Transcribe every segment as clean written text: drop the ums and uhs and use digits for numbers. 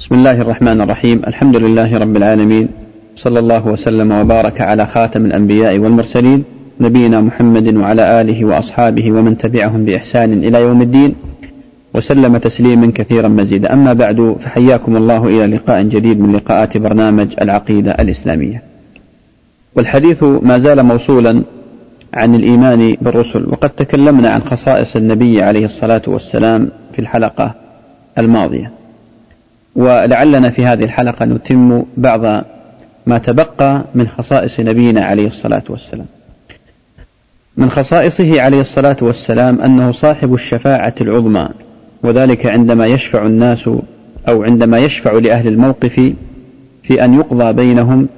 بسم الله الرحمن الرحيم. الحمد لله رب العالمين، صلى الله وسلم وبارك على خاتم الأنبياء والمرسلين نبينا محمد وعلى آله وأصحابه ومن تبعهم بإحسان إلى يوم الدين، وسلم تسليما كثيرا مزيدا. أما بعد، فحياكم الله إلى لقاء جديد من لقاءات برنامج العقيدة الإسلامية، والحديث ما زال موصولا عن الإيمان بالرسل، وقد تكلمنا عن خصائص النبي عليه الصلاة والسلام في الحلقة الماضية، ولعلنا في هذه الحلقة نتم بعض ما تبقى من خصائص نبينا عليه الصلاة والسلام. من خصائصه عليه الصلاة والسلام أنه صاحب الشفاعة العظمى، وذلك عندما يشفع الناس أو عندما يشفع لأهل الموقف في أن يقضى بينهم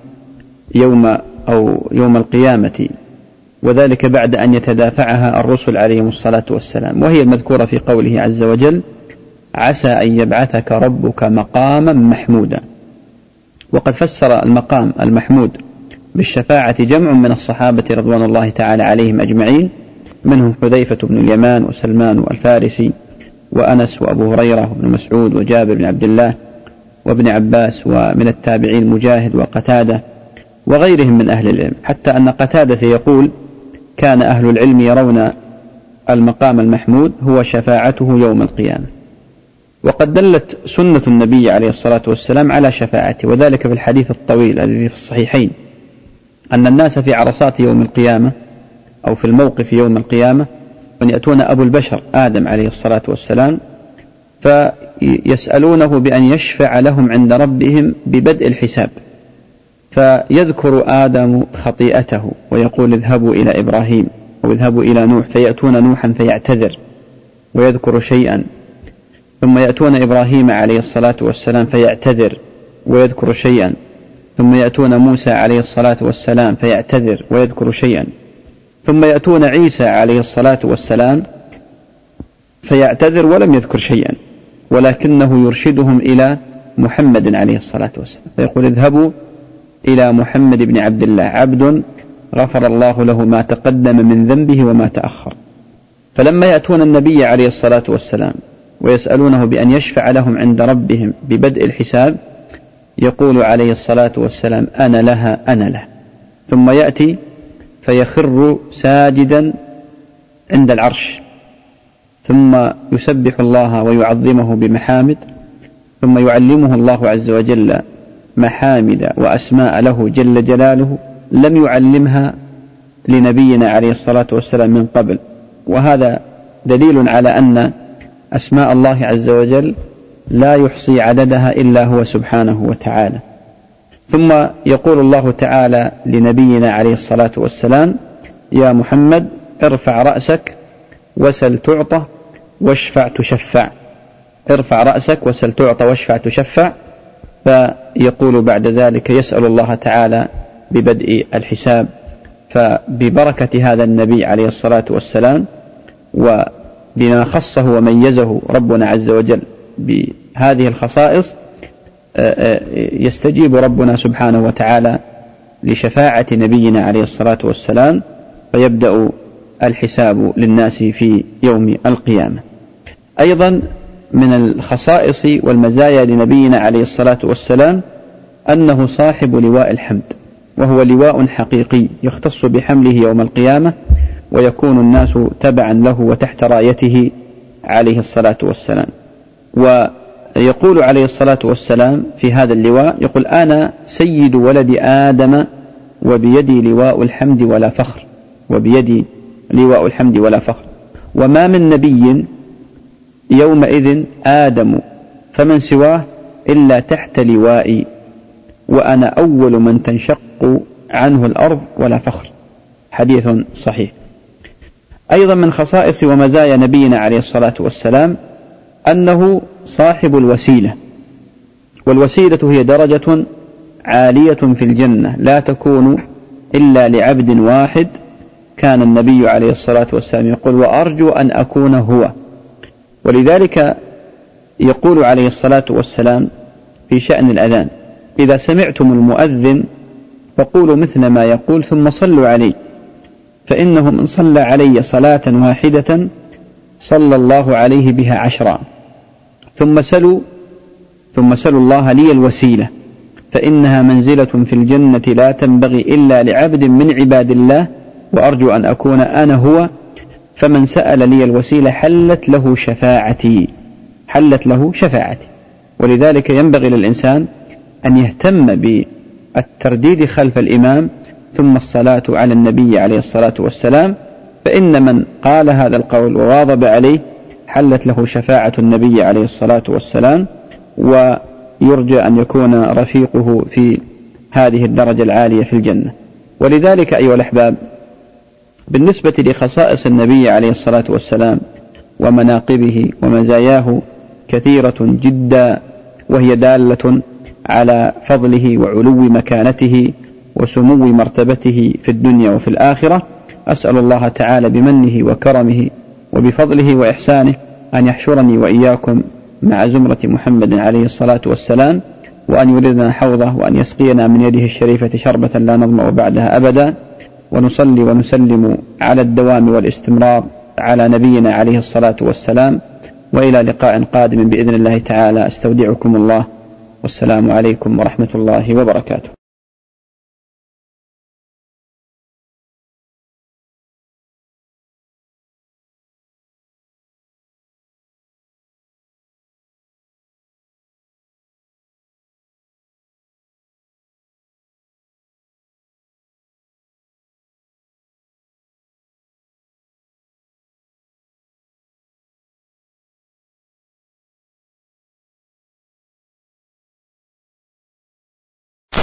يوم القيامة، وذلك بعد أن يتدافعها الرسل عليهم الصلاة والسلام، وهي المذكورة في قوله عز وجل: عسى أن يبعثك ربك مقاما محمودا. وقد فسر المقام المحمود بالشفاعة جمع من الصحابة رضوان الله تعالى عليهم أجمعين، منهم حذيفة بن اليمان وسلمان الفارسي وأنس وأبو هريرة وابن مسعود وجابر بن عبد الله وابن عباس، ومن التابعين مجاهد وقتادة وغيرهم من أهل العلم، حتى أن قتادة يقول: كان أهل العلم يرون المقام المحمود هو شفاعته يوم القيامة. وقد دلت سنة النبي عليه الصلاة والسلام على شفاعته، وذلك في الحديث الطويل الذي في الصحيحين أن الناس في عرصات يوم القيامة أو في الموقف يوم القيامة أن يأتون أبو البشر آدم عليه الصلاة والسلام فيسألونه بأن يشفع لهم عند ربهم ببدء الحساب، فيذكر آدم خطيئته ويقول: اذهبوا إلى إبراهيم أو اذهبوا إلى نوح، فيأتون نوحا فيعتذر ويذكر شيئا، ثم يأتون إبراهيم عليه الصلاة والسلام فيعتذر ويذكر شيئا، ثم يأتون موسى عليه الصلاة والسلام فيعتذر ويذكر شيئا، ثم يأتون عيسى عليه الصلاة والسلام فيعتذر ولم يذكر شيئا، ولكنه يرشدهم إلى محمد عليه الصلاة والسلام، فيقول: اذهبوا إلى محمد بن عبد الله، عبد غفر الله له ما تقدم من ذنبه وما تأخر. فلما يأتون النبي عليه الصلاة والسلام ويسألونه بأن يشفع لهم عند ربهم ببدء الحساب، يقول عليه الصلاة والسلام: أنا لها أنا له، ثم يأتي فيخر ساجدا عند العرش، ثم يسبح الله ويعظمه بمحامد، ثم يعلمه الله عز وجل محامد وأسماء له جل جلاله لم يعلمها لنبينا عليه الصلاة والسلام من قبل، وهذا دليل على أن أسماء الله عز وجل لا يحصي عددها إلا هو سبحانه وتعالى. ثم يقول الله تعالى لنبينا عليه الصلاة والسلام: يا محمد ارفع رأسك وسل تعطى واشفع تشفع. ارفع رأسك وسل تعطى واشفع تشفع. فيقول بعد ذلك يسأل الله تعالى ببدء الحساب. فببركة هذا النبي عليه الصلاة والسلام وبما خصه وميزه ربنا عز وجل بهذه الخصائص يستجيب ربنا سبحانه وتعالى لشفاعة نبينا عليه الصلاة والسلام، فيبدأ الحساب للناس في يوم القيامة. أيضا من الخصائص والمزايا لنبينا عليه الصلاة والسلام أنه صاحب لواء الحمد، وهو لواء حقيقي يختص بحمله يوم القيامة، ويكون الناس تبعا له وتحت رايته عليه الصلاة والسلام. ويقول عليه الصلاة والسلام في هذا اللواء: يقول: أنا سيد ولد آدم وبيدي لواء الحمد ولا فخر، وبيدي لواء الحمد ولا فخر، وما من نبي يومئذ آدم فمن سواه إلا تحت لوائي، وأنا أول من تنشق عنه الأرض ولا فخر. حديث صحيح. أيضا من خصائص ومزايا نبينا عليه الصلاة والسلام أنه صاحب الوسيلة، والوسيلة هي درجة عالية في الجنة لا تكون إلا لعبد واحد. كان النبي عليه الصلاة والسلام يقول: وأرجو أن أكون هو. ولذلك يقول عليه الصلاة والسلام في شأن الأذان: إذا سمعتم المؤذن فقولوا مثل ما يقول ثم صلوا عليه، فإنه من صلى علي صلاة واحدة صلى الله عليه بها 10. ثم ثم سلوا الله لي الوسيلة فإنها منزلة في الجنة لا تنبغي إلا لعبد من عباد الله وأرجو أن أكون أنا هو، فمن سأل لي الوسيلة حلت له شفاعتي. ولذلك ينبغي للإنسان أن يهتم بالترديد خلف الإمام ثم الصلاة على النبي عليه الصلاة والسلام، فإن من قال هذا القول وواظب عليه حلت له شفاعة النبي عليه الصلاة والسلام، ويرجى أن يكون رفيقه في هذه الدرجة العالية في الجنة. ولذلك أيها الأحباب، بالنسبة لخصائص النبي عليه الصلاة والسلام ومناقبه ومزاياه كثيرة جدا، وهي دالة على فضله وعلو مكانته وسمو مرتبته في الدنيا وفي الآخرة. أسأل الله تعالى بمنه وكرمه وبفضله وإحسانه أن يحشرني وإياكم مع زمرة محمد عليه الصلاة والسلام، وأن يردنا حوضه، وأن يسقينا من يده الشريفة شربة لا نظمأ بعدها أبدا، ونصلي ونسلم على الدوام والاستمرار على نبينا عليه الصلاة والسلام. وإلى لقاء قادم بإذن الله تعالى، أستودعكم الله، والسلام عليكم ورحمة الله وبركاته.